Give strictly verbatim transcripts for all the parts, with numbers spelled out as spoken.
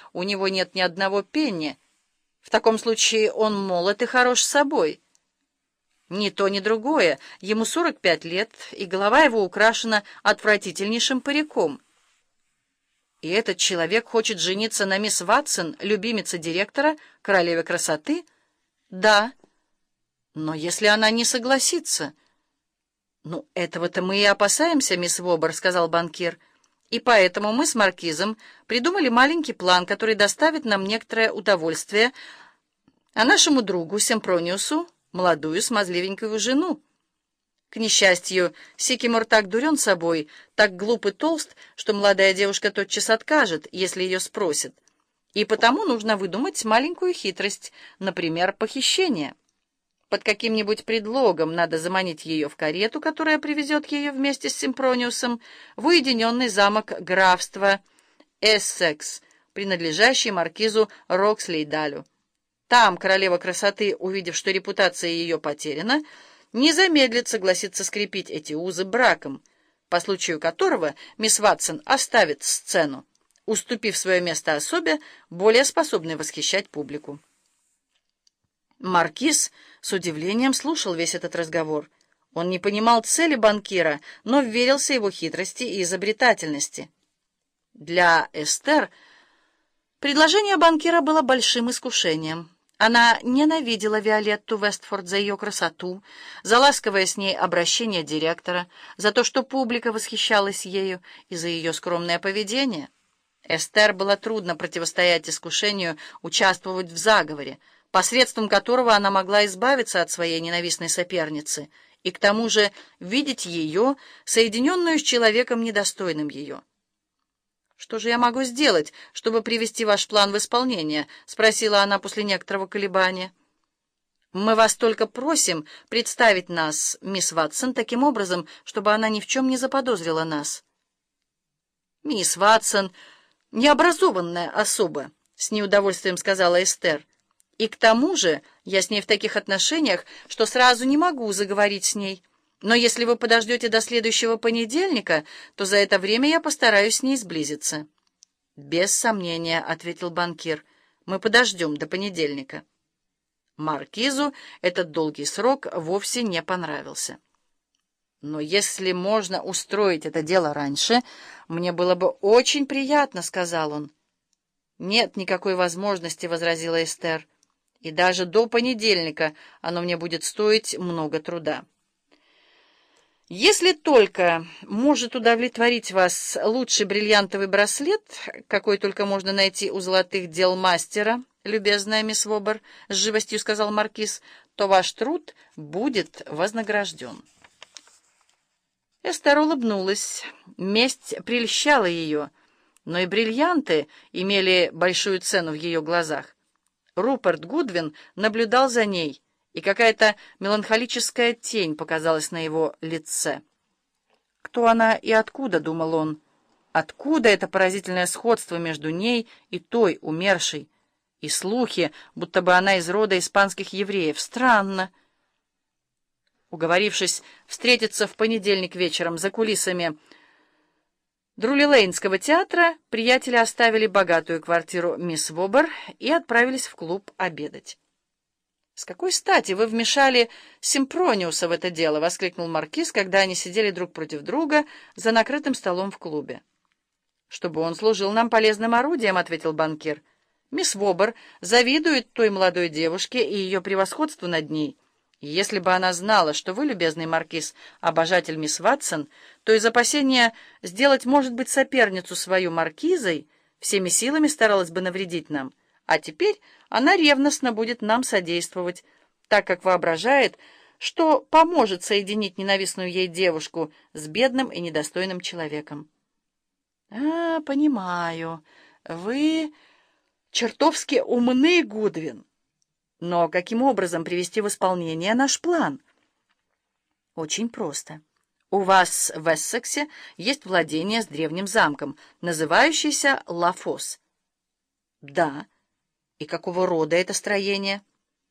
у него нет ни одного пенни. В таком случае он молод и хорош собой. Ни то, ни другое. Ему сорок пять лет, и голова его украшена отвратительнейшим париком. И этот человек хочет жениться на мисс Ватсон, любимице директора, королеве красоты? Да. Но если она не согласится... «Ну, этого-то мы и опасаемся, мисс Вобер», — сказал банкир. «И поэтому мы с маркизом придумали маленький план, который доставит нам некоторое удовольствие, а нашему другу Семпрониусу молодую смазливенькую жену. К несчастью, Сикимор так дурен собой, так глуп и толст, что молодая девушка тотчас откажет, если ее спросят. И потому нужно выдумать маленькую хитрость, например, похищение. Под каким-нибудь предлогом надо заманить ее в карету, которая привезет ее вместе с Семпрониусом в уединенный замок графства Эссекс, принадлежащий маркизу Рокслейдалю. Там королева красоты, увидев, что репутация ее потеряна, не замедлит согласиться скрепить эти узы браком, по случаю которого мисс Ватсон оставит сцену, уступив свое место особе, более способной восхищать публику». Маркиз с удивлением слушал весь этот разговор. Он не понимал цели банкира, но верился его хитрости и изобретательности. Для Эстер предложение банкира было большим искушением. Она ненавидела Виолетту Вестфорд за ее красоту, за ласковое с ней обращение директора, за то, что публика восхищалась ею, и за ее скромное поведение. Эстер было трудно противостоять искушению участвовать в заговоре, посредством которого она могла избавиться от своей ненавистной соперницы и к тому же видеть ее, соединенную с человеком, недостойным ее. «Что же я могу сделать, чтобы привести ваш план в исполнение?» — спросила она после некоторого колебания. «Мы вас только просим представить нас, мисс Ватсон, таким образом, чтобы она ни в чем не заподозрила нас». «Мисс Ватсон — необразованная особа», — с неудовольствием сказала Эстер. «И к тому же я с ней в таких отношениях, что сразу не могу заговорить с ней. Но если вы подождете до следующего понедельника, то за это время я постараюсь с ней сблизиться». «Без сомнения», — ответил банкир, — «мы подождем до понедельника». Маркизу этот долгий срок вовсе не понравился. «Но если можно устроить это дело раньше, мне было бы очень приятно», — сказал он. «Нет никакой возможности», — возразила Эстер. «И даже до понедельника оно мне будет стоить много труда. Если только может удовлетворить вас лучший бриллиантовый браслет, какой только можно найти у золотых дел мастера, любезная мисс Вобер, — с живостью сказал маркиз, — то ваш труд будет вознагражден». Эстер улыбнулась. Месть прельщала ее, но и бриллианты имели большую цену в ее глазах. Руперт Гудвин наблюдал за ней, и какая-то меланхолическая тень показалась на его лице. «Кто она и откуда?» — думал он. «Откуда это поразительное сходство между ней и той умершей? И слухи, будто бы она из рода испанских евреев. Странно». Уговорившись встретиться в понедельник вечером за кулисами Друри-Лейнского театра, приятели оставили богатую квартиру мисс Вобер и отправились в клуб обедать. «С какой стати вы вмешали Семпрониуса в это дело?» — воскликнул маркиз, когда они сидели друг против друга за накрытым столом в клубе. «Чтобы он служил нам полезным орудием», — ответил банкир. «Мисс Вобер завидует той молодой девушке и ее превосходству над ней. И если бы она знала, что вы, любезный маркиз, обожатель мисс Ватсон, то из опасения сделать, может быть, соперницу свою маркизой, всеми силами старалась бы навредить нам. А теперь она ревностно будет нам содействовать, так как воображает, что поможет соединить ненавистную ей девушку с бедным и недостойным человеком». «А, понимаю, вы чертовски умны, Гудвин. Но каким образом привести в исполнение наш план?» «Очень просто. У вас в Эссексе есть владение с древним замком, называющийся Ла-Фос». «Да. И какого рода это строение?»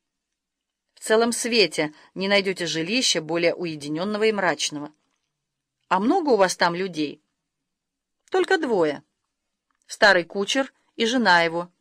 «В целом свете не найдете жилища более уединенного и мрачного». «А много у вас там людей?» «Только двое. Старый кучер и жена его.